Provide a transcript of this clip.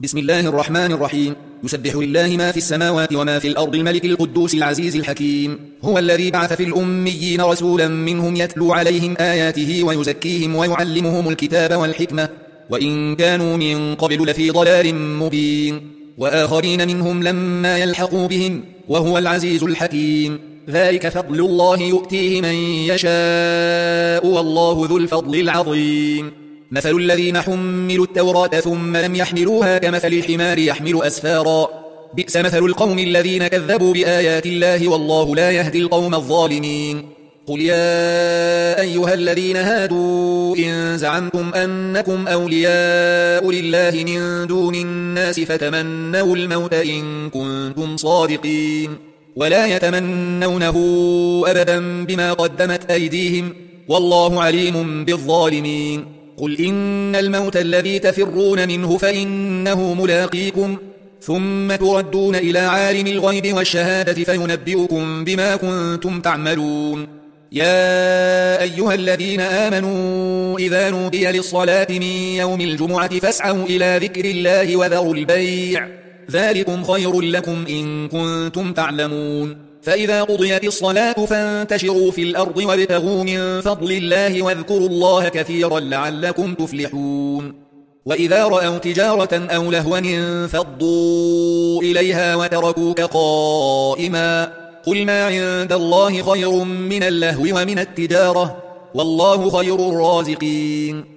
بسم الله الرحمن الرحيم. يسبح لله ما في السماوات وما في الأرض الملك القدوس العزيز الحكيم. هو الذي بعث في الأميين رسولا منهم يتلو عليهم آياته ويزكيهم ويعلمهم الكتاب والحكمة وإن كانوا من قبل لفي ضلال مبين، وآخرين منهم لما يلحقوا بهم وهو العزيز الحكيم. ذلك فضل الله يؤتيه من يشاء والله ذو الفضل العظيم. مثل الذين حملوا التوراة ثم لم يحملوها كمثل الحمار يحمل أسفارا، بئس مثل القوم الذين كذبوا بآيات الله والله لا يهدي القوم الظالمين. قل يا أيها الذين هادوا إن زعمتم أنكم أولياء لله من دون الناس فتمنوا الموت إن كنتم صادقين، ولا يتمنونه أبدا بما قدمت أيديهم والله عليم بالظالمين. قل إن الموت الذي تفرون منه فإنه ملاقيكم ثم تردون إلى عالم الغيب والشهادة فينبئكم بما كنتم تعملون. يا أيها الذين آمنوا إذا نودي للصلاة من يوم الجمعة فاسعوا إلى ذكر الله وذروا البيع، ذلكم خير لكم إن كنتم تعلمون. فإذا قضيت الصلاة فانتشروا في الأرض وابتغوا من فضل الله واذكروا الله كثيرا لعلكم تفلحون. وإذا رأوا تجارة أو لهوا انفضوا إليها وتركوك قائما، قل ما عند الله خير من اللهو ومن التجارة والله خير الرازقين.